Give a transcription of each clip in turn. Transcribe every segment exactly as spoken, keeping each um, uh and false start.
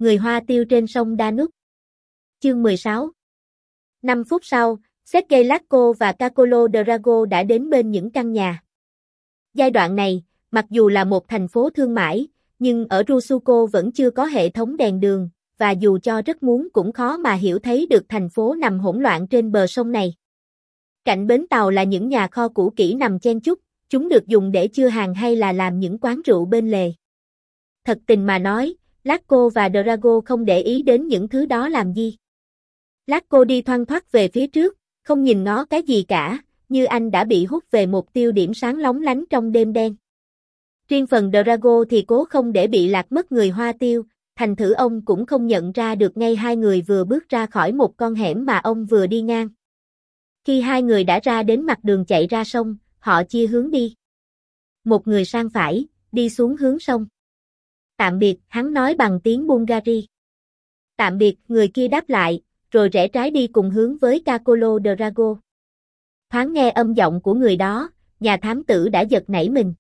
Người Hoa Tiêu trên sông Danube. Chương mười sáu. Năm phút sau, Sergei Lasko và Kakolo Drago đã đến bên những căn nhà. Giai đoạn này, mặc dù là một thành phố thương mại, nhưng ở Rusuko vẫn chưa có hệ thống đèn đường, và dù cho rất muốn cũng khó mà hiểu thấy được thành phố nằm hỗn loạn trên bờ sông này. Cạnh bến tàu là những nhà kho cũ kỹ nằm chen chúc, chúng được dùng để chứa hàng hay là làm những quán rượu bên lề. Thật tình mà nói, Lasko và Drago không để ý đến những thứ đó làm gì. Lasko đi thoăn thoắt về phía trước, không nhìn ngó cái gì cả, như anh đã bị hút về một tiêu điểm sáng lóng lánh trong đêm đen. Riêng phần Drago thì cố không để bị lạc mất người Hoa Tiêu, thành thử ông cũng không nhận ra được ngay hai người vừa bước ra khỏi một con hẻm mà ông vừa đi ngang. Khi hai người đã ra đến mặt đường chạy ra sông, họ chia hướng đi. Một người sang phải, đi xuống hướng sông. Tạm biệt, hắn nói bằng tiếng Bulgari. Tạm biệt, người kia đáp lại, rồi rẽ trái đi cùng hướng với Kakolo Drago. Thoáng nghe âm giọng của người đó, nhà thám tử đã giật nảy mình.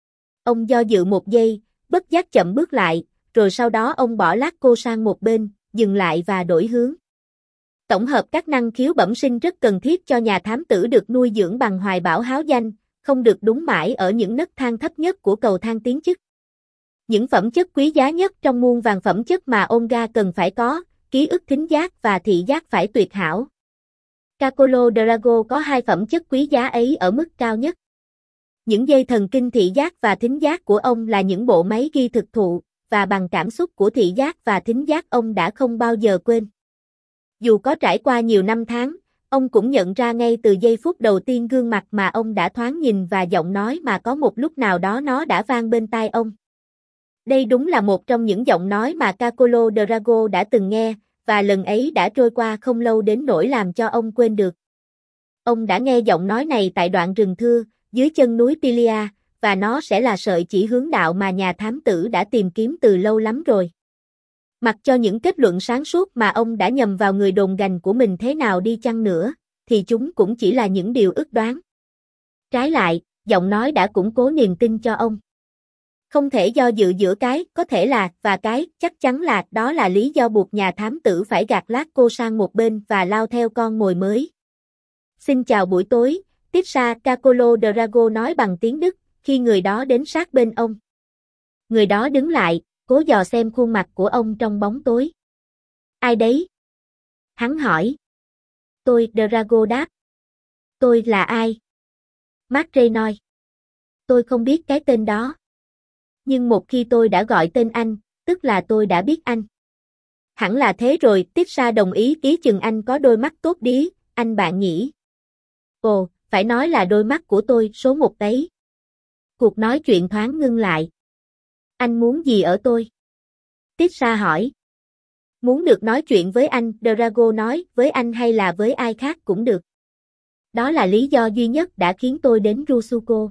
Ông do dự một giây, bất giác chậm bước lại, rồi sau đó ông bỏ Lasko sang một bên, dừng lại và đổi hướng. Tổng hợp các năng khiếu bẩm sinh rất cần thiết cho nhà thám tử được nuôi dưỡng bằng hoài bão háo danh, không được đúng mãi ở những nấc thang thấp nhất của cầu thang tiến chức. Những phẩm chất quý giá nhất trong muôn vàn phẩm chất mà Olga cần phải có, ký ức thính giác và thị giác phải tuyệt hảo. Kakolo Drago có hai phẩm chất quý giá ấy ở mức cao nhất. Những dây thần kinh thị giác và thính giác của ông là những bộ máy ghi thực thụ, và bằng cảm xúc của thị giác và thính giác ông đã không bao giờ quên. Dù có trải qua nhiều năm tháng, ông cũng nhận ra ngay từ giây phút đầu tiên gương mặt mà ông đã thoáng nhìn và giọng nói mà có một lúc nào đó nó đã vang bên tai ông. Đây đúng là một trong những giọng nói mà Kakolo Drago đã từng nghe, và lần ấy đã trôi qua không lâu đến nỗi làm cho ông quên được. Ông đã nghe giọng nói này tại đoạn rừng thưa, dưới chân núi Pilia, và nó sẽ là sợi chỉ hướng đạo mà nhà thám tử đã tìm kiếm từ lâu lắm rồi. Mặc cho những kết luận sáng suốt mà ông đã nhầm vào người đồn gành của mình thế nào đi chăng nữa, thì chúng cũng chỉ là những điều ước đoán. Trái lại, giọng nói đã củng cố niềm tin cho ông. Không thể do dự giữa cái, có thể là, và cái, chắc chắn là, đó là lý do buộc nhà thám tử phải gạt Lasko sang một bên và lao theo con mồi mới. Xin chào buổi tối, Tisha, Kakolo Drago nói bằng tiếng Đức, khi người đó đến sát bên ông. Người đó đứng lại, cố dò xem khuôn mặt của ông trong bóng tối. Ai đấy? Hắn hỏi. Tôi, Drago đáp. Tôi là ai? Mark nói. Tôi không biết cái tên đó. Nhưng một khi tôi đã gọi tên anh, tức là tôi đã biết anh. Hẳn là thế rồi, Tisha đồng ý, ý chừng anh có đôi mắt tốt đía, anh bạn nhỉ? Ồ, phải nói là đôi mắt của tôi số một đấy. Cuộc nói chuyện thoáng ngưng lại. Anh muốn gì ở tôi? Tisha hỏi. Muốn được nói chuyện với anh, Drago nói, với anh hay là với ai khác cũng được. Đó là lý do duy nhất đã khiến tôi đến Rusuko.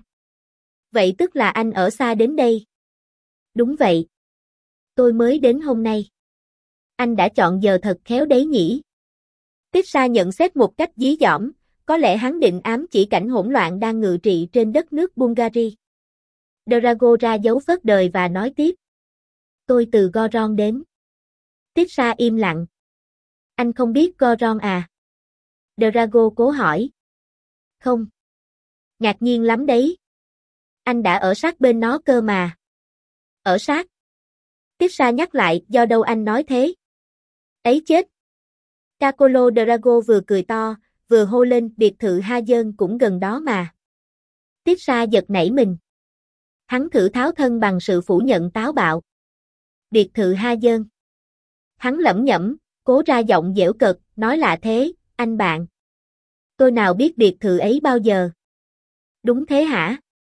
Vậy tức là anh ở xa đến đây? Đúng vậy. Tôi mới đến hôm nay. Anh đã chọn giờ thật khéo đấy nhỉ? Tisha nhận xét một cách dí dỏm, có lẽ hắn định ám chỉ cảnh hỗn loạn đang ngự trị trên đất nước Bulgari. Drago ra dấu phớt đời và nói tiếp. Tôi từ Goron đến. Tisha im lặng. Anh không biết Goron à? Drago cố hỏi. Không. Ngạc nhiên lắm đấy. Anh đã ở sát bên nó cơ mà. Ở sát. Tisha nhắc lại, do đâu anh nói thế? Ấy chết. Kakolo Drago vừa cười to, vừa hô lên, biệt thự Ha Dơn cũng gần đó mà. Tisha giật nảy mình. Hắn thử tháo thân bằng sự phủ nhận táo bạo. Biệt thự Ha Dơn. Hắn lẩm nhẩm, cố ra giọng dễu cợt, nói lạ thế, anh bạn. Tôi nào biết biệt thự ấy bao giờ. Đúng thế hả?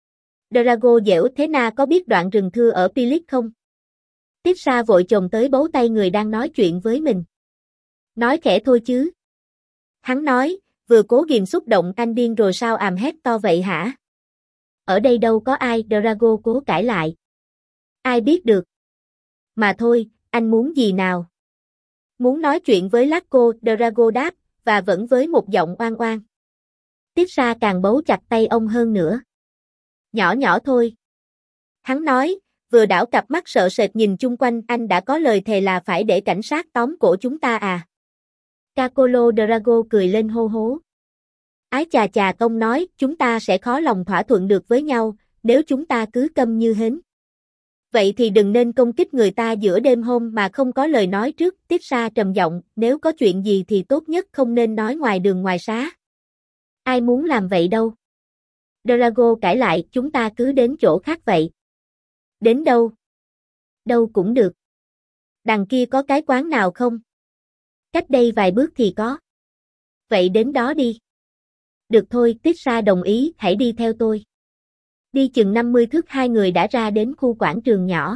Drago dễu, thế Na có biết đoạn rừng thưa ở Pilik không? Tisha vội chồm tới bấu tay người đang nói chuyện với mình. Nói khẽ thôi chứ. Hắn nói, vừa cố ghìm xúc động, anh điên rồi sao àm hét to vậy hả? Ở đây đâu có ai, Drago cố cãi lại. Ai biết được. Mà thôi, anh muốn gì nào? Muốn nói chuyện với Lasko, Drago đáp, và vẫn với một giọng oan oan. Tisha càng bấu chặt tay ông hơn nữa. Nhỏ nhỏ thôi. Hắn nói, vừa đảo cặp mắt sợ sệt nhìn chung quanh, anh đã có lời thề là phải để cảnh sát tóm cổ chúng ta à? Carcolo Drago cười lên hô hố. Ái chà chà, công nói, chúng ta sẽ khó lòng thỏa thuận được với nhau, nếu chúng ta cứ câm như hến. Vậy thì đừng nên công kích người ta giữa đêm hôm mà không có lời nói trước, Tisha trầm giọng, nếu có chuyện gì thì tốt nhất không nên nói ngoài đường ngoài xá. Ai muốn làm vậy đâu? Drago cãi lại, chúng ta cứ đến chỗ khác vậy. Đến đâu? Đâu cũng được. Đằng kia có cái quán nào không? Cách đây vài bước thì có. Vậy đến đó đi. Được thôi, Tisha đồng ý, hãy đi theo tôi. Đi chừng năm mươi thước hai người đã ra đến khu quảng trường nhỏ.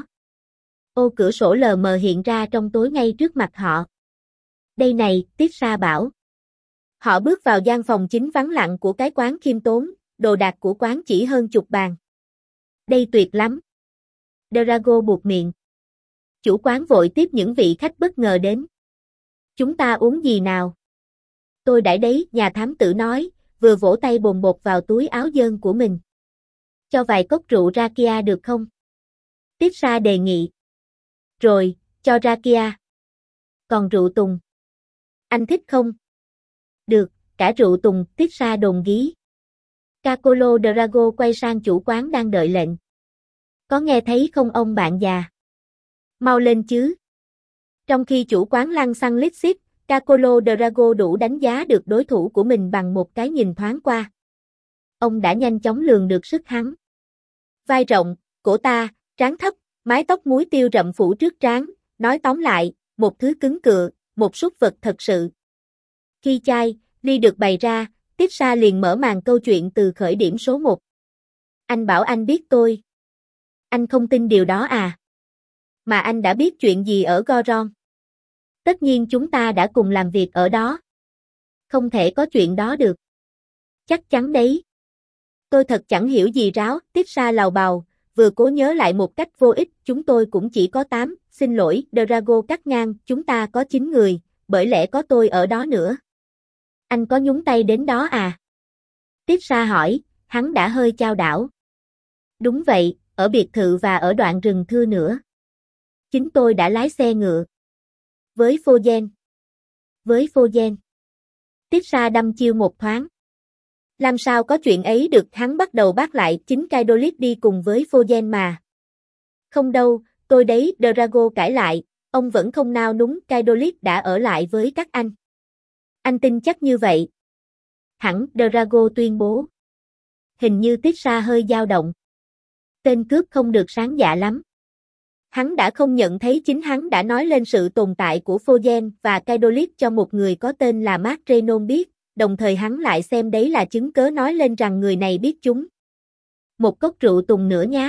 Ô cửa sổ lờ mờ hiện ra trong tối ngay trước mặt họ. Đây này, Tisha bảo. Họ bước vào gian phòng chính vắng lặng của cái quán khiêm tốn, đồ đạc của quán chỉ hơn chục bàn. Đây tuyệt lắm. Drago buột miệng. Chủ quán vội tiếp những vị khách bất ngờ đến. Chúng ta uống gì nào? Tôi đãi đấy, nhà thám tử nói, vừa vỗ tay bồn bột vào túi áo dơn của mình. Cho vài cốc rượu rakia được không? Tisha đề nghị. Rồi, cho rakia. Còn rượu tùng? Anh thích không? Được, cả rượu tùng, Tisha đồng ý. Carcolo Drago quay sang chủ quán đang đợi lệnh. Có nghe thấy không ông bạn già? Mau lên chứ. Trong khi chủ quán lăng xăng lít xít, Carcolo Drago đủ đánh giá được đối thủ của mình bằng một cái nhìn thoáng qua. Ông đã nhanh chóng lường được sức hắn. Vai rộng, cổ ta, trán thấp, mái tóc muối tiêu rậm phủ trước trán, nói tóm lại, một thứ cứng cựa, một súc vật thật sự. Khi chai, ly được bày ra, Tisha liền mở màn câu chuyện từ khởi điểm số một. Anh bảo anh biết tôi. Anh không tin điều đó à? Mà anh đã biết chuyện gì ở Goron? Tất nhiên chúng ta đã cùng làm việc ở đó. Không thể có chuyện đó được. Chắc chắn đấy. Tôi thật chẳng hiểu gì ráo, Tisha lào bào, vừa cố nhớ lại một cách vô ích, chúng tôi cũng chỉ có tám, xin lỗi, Drago cắt ngang, chúng ta có chín người, bởi lẽ có tôi ở đó nữa. Anh có nhúng tay đến đó à? Tisha hỏi, hắn đã hơi chao đảo. Đúng vậy, ở biệt thự và ở đoạn rừng thưa nữa. Chính tôi đã lái xe ngựa. Với Fogen. Với Fogen. Tisha đâm chiêu một thoáng. Làm sao có chuyện ấy được, hắn bắt đầu bác lại, chính Kaidolit đi cùng với Fogen mà. Không đâu, tôi đấy, Drago cãi lại, ông vẫn không nao núng, Kaidolit đã ở lại với các anh. Anh tin chắc như vậy. Hẳn, Drago tuyên bố. Hình như Tisha hơi dao động. Tên cướp không được sáng dạ lắm. Hắn đã không nhận thấy chính hắn đã nói lên sự tồn tại của Fogen và Kaidolit cho một người có tên là Mark Renon biết, đồng thời hắn lại xem đấy là chứng cớ nói lên rằng người này biết chúng. Một cốc rượu tùng nữa nhá.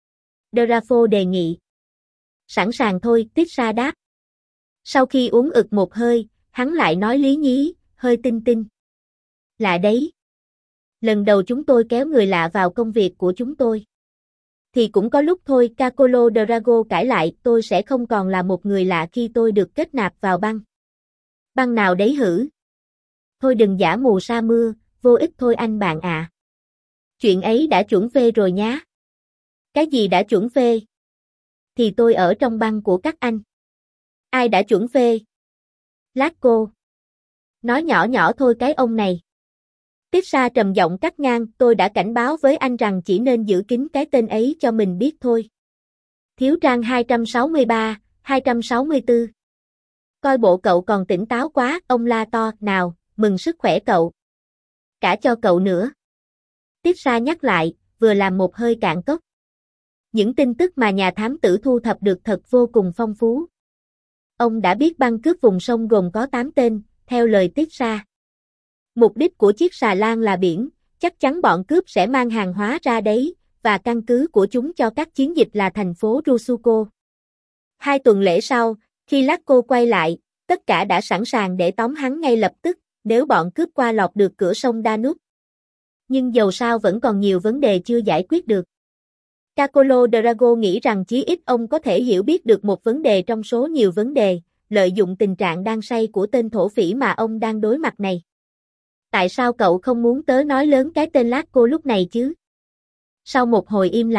Drafo đề nghị. Sẵn sàng thôi, Tisha đáp. Sau khi uống ực một hơi, hắn lại nói lý nhí, hơi tinh tinh. Lạ đấy. Lần đầu chúng tôi kéo người lạ vào công việc của chúng tôi. Thì cũng có lúc thôi, Carcolo Drago cãi lại, tôi sẽ không còn là một người lạ khi tôi được kết nạp vào băng. Băng nào đấy hử? Thôi đừng giả mù sa mưa, vô ích thôi anh bạn ạ. À. Chuyện ấy đã chuẩn phê rồi nhá. Cái gì đã chuẩn phê? Thì tôi ở trong băng của các anh. Ai đã chuẩn phê? Lát cô. Nói nhỏ nhỏ thôi cái ông này. Tisha trầm giọng cắt ngang, tôi đã cảnh báo với anh rằng chỉ nên giữ kín cái tên ấy cho mình biết thôi. Thiếu trang hai trăm sáu mươi ba, hai trăm sáu mươi tư. Coi bộ cậu còn tỉnh táo quá, ông la to, nào, mừng sức khỏe cậu. Cả cho cậu nữa. Tisha nhắc lại, vừa làm một hơi cạn cốc. Những tin tức mà nhà thám tử thu thập được thật vô cùng phong phú. Ông đã biết băng cướp vùng sông gồm có tám tên, theo lời Tisha. Mục đích của chiếc xà lan là biển, chắc chắn bọn cướp sẽ mang hàng hóa ra đấy, và căn cứ của chúng cho các chiến dịch là thành phố Rusuko. Hai tuần lễ sau, khi Lacco quay lại, tất cả đã sẵn sàng để tóm hắn ngay lập tức, nếu bọn cướp qua lọt được cửa sông Danube. Nhưng dầu sao vẫn còn nhiều vấn đề chưa giải quyết được. Carcolo Drago nghĩ rằng chí ít ông có thể hiểu biết được một vấn đề trong số nhiều vấn đề, lợi dụng tình trạng đang say của tên thổ phỉ mà ông đang đối mặt này. Tại sao cậu không muốn tớ nói lớn cái tên Lacco lúc này chứ? Sau một hồi im lặng,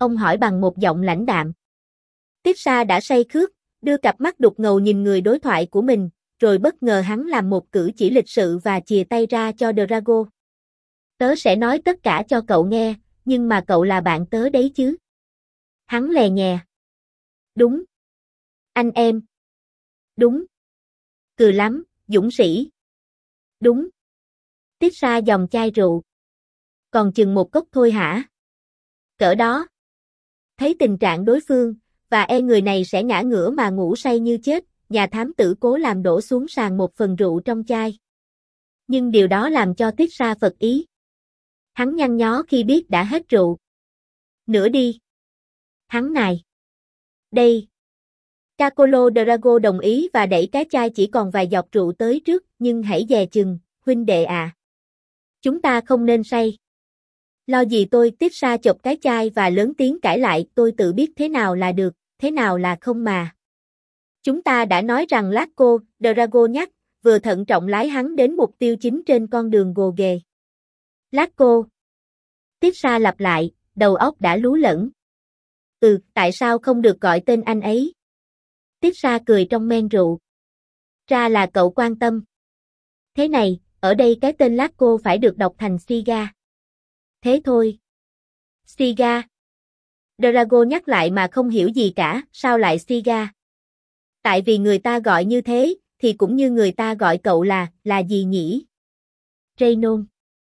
Ông hỏi bằng một giọng lãnh đạm. Tiết Sa đã say khước, đưa cặp mắt đục ngầu nhìn người đối thoại của mình, rồi bất ngờ hắn làm một cử chỉ lịch sự và chìa tay ra cho Drago. Tớ sẽ nói tất cả cho cậu nghe, nhưng mà cậu là bạn tớ đấy chứ. Hắn lè nhè. Đúng. Anh em. Đúng. Cừ lắm, dũng sĩ. Đúng. Tiết Sa dòng chai rượu. Còn chừng một cốc thôi hả? Cỡ đó. Thấy tình trạng đối phương, và e người này sẽ ngã ngửa mà ngủ say như chết, nhà thám tử cố làm đổ xuống sàn một phần rượu trong chai. Nhưng điều đó làm cho Tiết Sa phật ý. Hắn nhăn nhó khi biết đã hết rượu. Nửa đi. Hắn nài. Đây. Cacolo Drago đồng ý và đẩy cái chai chỉ còn vài giọt rượu tới trước, nhưng hãy dè chừng, huynh đệ à. Chúng ta không nên say. Lo gì tôi. Tiết Sa chộp cái chai và lớn tiếng cãi lại, tôi tự biết thế nào là được, thế nào là không mà. Chúng ta đã nói rằng Lacco, Drago nhắc, vừa thận trọng lái hắn đến mục tiêu chính trên con đường gồ ghề. Lacco. Tiết Sa lặp lại, đầu óc đã lú lẫn. Ừ, tại sao không được gọi tên anh ấy? Tiết Sa cười trong men rượu. Ra là cậu quan tâm. Thế này, ở đây cái tên Lacco phải được đọc thành Siga. Thế thôi. Siga. Drago nhắc lại mà không hiểu gì cả, sao lại Siga? Tại vì người ta gọi như thế, thì cũng như người ta gọi cậu là, là gì nhỉ? Raynon.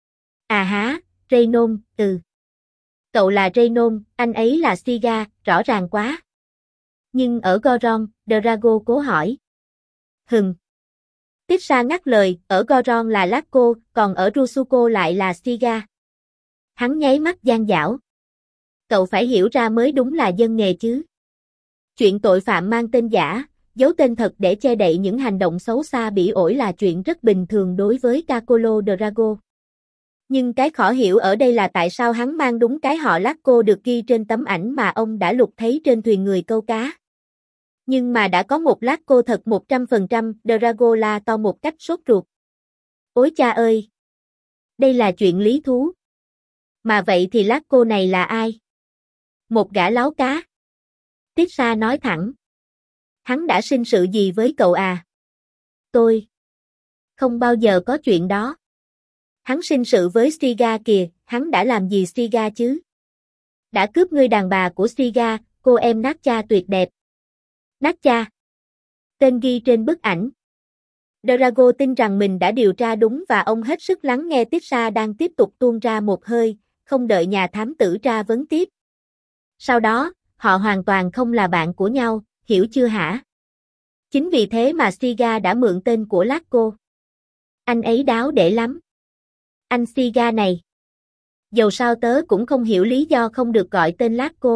À há, Raynon, ừ. Cậu là Raynon, anh ấy là Siga, rõ ràng quá. Nhưng ở Goron, Drago cố hỏi. Hừm. Tiết Sa ngắt lời, ở Goron là Lacco, còn ở Rusuko lại là Siga. Hắn nháy mắt gian dảo. Cậu phải hiểu ra mới đúng là dân nghề chứ. Chuyện tội phạm mang tên giả, giấu tên thật để che đậy những hành động xấu xa bỉ ổi là chuyện rất bình thường đối với Cacolo Drago. Nhưng cái khó hiểu ở đây là tại sao hắn mang đúng cái họ Lacco được ghi trên tấm ảnh mà ông đã lục thấy trên thuyền người câu cá. Nhưng mà đã có một Lacco thật một trăm phần trăm, Drago la to một cách sốt ruột. Ôi cha ơi! Đây là chuyện lý thú. Mà vậy thì Lacco này là ai? Một gã láo cá. Tiết Sa nói thẳng. Hắn đã sinh sự gì với cậu à? Tôi. Không bao giờ có chuyện đó. Hắn sinh sự với Siga kìa, hắn đã làm gì Siga chứ? Đã cướp ngươi đàn bà của Siga, cô em Natcha tuyệt đẹp. Natcha. Tên ghi trên bức ảnh. Drago tin rằng mình đã điều tra đúng và ông hết sức lắng nghe Tiết Sa đang tiếp tục tuôn ra một hơi, không đợi nhà thám tử tra vấn tiếp. Sau đó, họ hoàn toàn không là bạn của nhau, hiểu chưa hả? Chính vì thế mà Siga đã mượn tên của Lacco. Anh ấy đáo để lắm. Anh Siga này. Dầu sao tớ cũng không hiểu lý do không được gọi tên Lacco.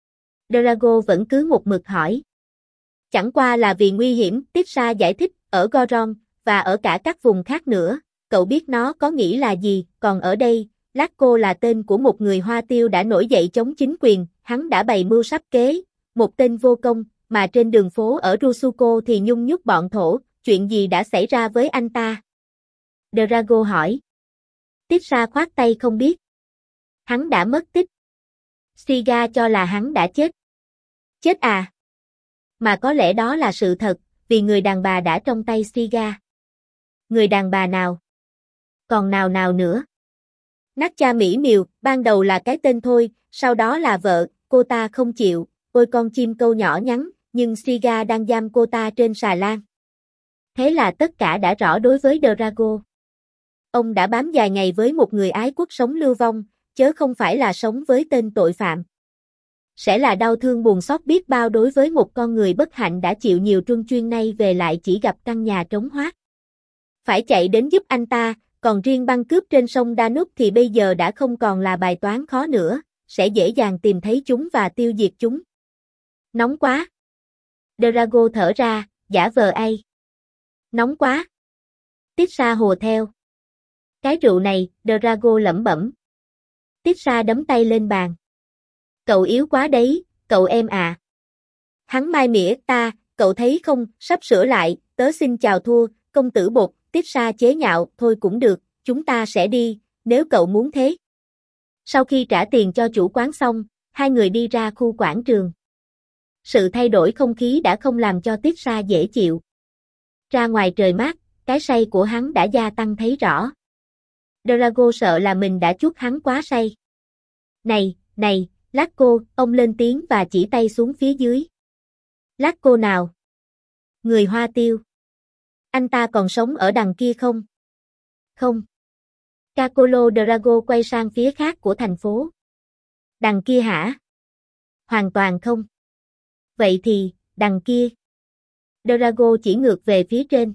Drago vẫn cứ một mực hỏi. Chẳng qua là vì nguy hiểm, Tiết Sa giải thích, ở Goron, và ở cả các vùng khác nữa, cậu biết nó có nghĩa là gì, còn ở đây, Lacco là tên của một người Hoa Tiêu đã nổi dậy chống chính quyền, hắn đã bày mưu sắp kế, một tên vô công, mà trên đường phố ở Rusuko thì nhung nhúc bọn thổ, chuyện gì đã xảy ra với anh ta? Drago hỏi. Tiết Sa khoát tay không biết. Hắn đã mất tích. Siga cho là hắn đã chết. Chết à? Mà có lẽ đó là sự thật, vì người đàn bà đã trong tay Siga. Người đàn bà nào? Còn nào nào nữa? Natcha mỹ miều, ban đầu là cái tên thôi, sau đó là vợ, cô ta không chịu, ôi con chim câu nhỏ nhắn, nhưng Siga đang giam cô ta trên xà lan. Thế là tất cả đã rõ đối với Drago. Ông đã bám dài ngày với một người ái quốc sống lưu vong, chớ không phải là sống với tên tội phạm. Sẽ là đau thương buồn xót biết bao đối với một con người bất hạnh đã chịu nhiều truân chuyên nay về lại chỉ gặp căn nhà trống hoác. Phải chạy đến giúp anh ta, còn riêng băng cướp trên sông Danube thì bây giờ đã không còn là bài toán khó nữa, sẽ dễ dàng tìm thấy chúng và tiêu diệt chúng. Nóng quá. Drago thở ra, giả vờ ai. Nóng quá. Tiết Sa hùa theo. Cái rượu này, Drago lẩm bẩm. Tiết Sa đấm tay lên bàn. Cậu yếu quá đấy, cậu em à. Hắn mai mỉa ta, cậu thấy không, sắp sửa lại, tớ xin chào thua, công tử bột, Tiết Sa chế nhạo, thôi cũng được, chúng ta sẽ đi, nếu cậu muốn thế. Sau khi trả tiền cho chủ quán xong, Hai người đi ra khu quảng trường. Sự thay đổi không khí đã không làm cho Tiết Sa dễ chịu. Ra ngoài trời mát, cái say của hắn đã gia tăng thấy rõ. Drago sợ là mình đã chuốc hắn quá say. Này, này, Lacko, ông lên tiếng và chỉ tay xuống phía dưới. Lacko nào? Người Hoa Tiêu. Anh ta còn sống ở đằng kia không? Không. Cacolo Drago quay sang phía khác của thành phố. Đằng kia hả? Hoàn toàn không. Vậy thì, đằng kia. Drago chỉ ngược về phía trên.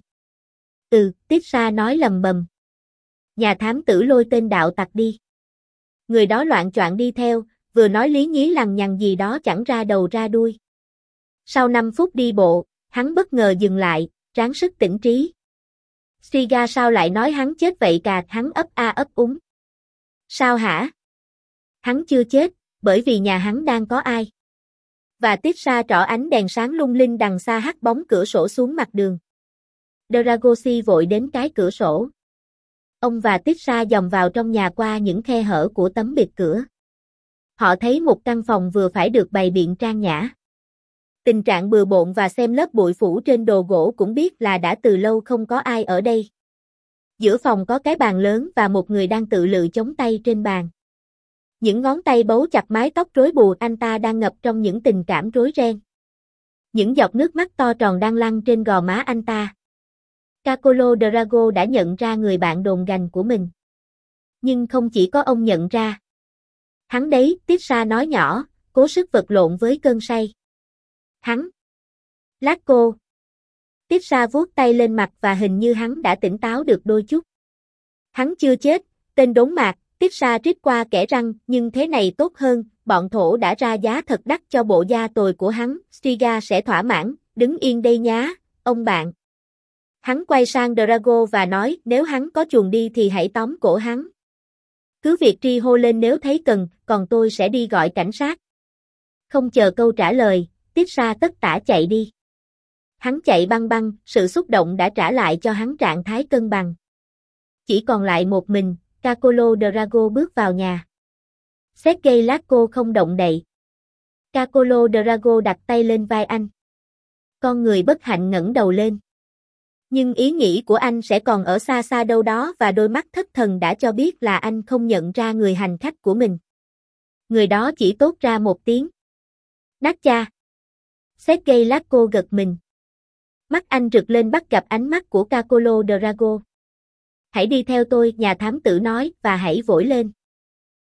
Ừ, Tiết Sa nói lầm bầm. Nhà thám tử lôi tên đạo tặc đi. Người đó loạn choạng đi theo, vừa nói lý nhí lằng nhằng gì đó chẳng ra đầu ra đuôi. Sau năm phút đi bộ, hắn bất ngờ dừng lại, ráng sức tỉnh trí. Striga sao lại nói hắn chết vậy cà, hắn ấp a ấp úng. Sao hả? Hắn chưa chết, bởi vì nhà hắn đang có ai. Và Tiết Sa trỏ ánh đèn sáng lung linh đằng xa hắt bóng cửa sổ xuống mặt đường. Dragosi vội đến cái cửa sổ. Ông và Tiết Sa dòm vào trong nhà qua những khe hở của tấm bịt cửa. Họ thấy một căn phòng vừa phải được bày biện trang nhã. Tình trạng bừa bộn và xem lớp bụi phủ trên đồ gỗ cũng biết là đã từ lâu không có ai ở đây. Giữa phòng có cái bàn lớn và một người đang tự lự chống tay trên bàn. Những ngón tay bấu chặt mái tóc rối bù, anh ta đang ngập trong những tình cảm rối ren. Những giọt nước mắt to tròn đang lăn trên gò má anh ta. Cacolo Drago đã nhận ra người bạn đồn gành của mình. Nhưng không chỉ có ông nhận ra. Hắn đấy, Tiết Sa nói nhỏ, cố sức vật lộn với cơn say. Hắn. Lacko. Tiết Sa vuốt tay lên mặt và hình như hắn đã tỉnh táo được đôi chút. Hắn chưa chết, tên đốn mạc, Tiết Sa rít qua kẽ răng, nhưng thế này tốt hơn, bọn thổ đã ra giá thật đắt cho bộ da tồi của hắn, Striga sẽ thỏa mãn, đứng yên đây nhá, ông bạn. Hắn quay sang Drago và nói, nếu hắn có chuồn đi thì hãy tóm cổ hắn. Cứ việc tri hô lên nếu thấy cần, còn tôi sẽ đi gọi cảnh sát. Không chờ câu trả lời, Tiết Sa tất tả chạy đi. Hắn chạy băng băng, sự xúc động đã trả lại cho hắn trạng thái cân bằng. Chỉ còn lại một mình, Cacolo Drago bước vào nhà. Sergei Lacko không động đậy. Cacolo Drago đặt tay lên vai anh. Con người bất hạnh ngẩng đầu lên. Nhưng ý nghĩ của anh sẽ còn ở xa xa đâu đó và đôi mắt thất thần đã cho biết là anh không nhận ra người hành khách của mình. Người đó chỉ tốt ra một tiếng. Nát cha. Sergei Lacko gật mình. Mắt anh rực lên bắt gặp ánh mắt của Cacolo Drago. Hãy đi theo tôi, nhà thám tử nói, và hãy vội lên.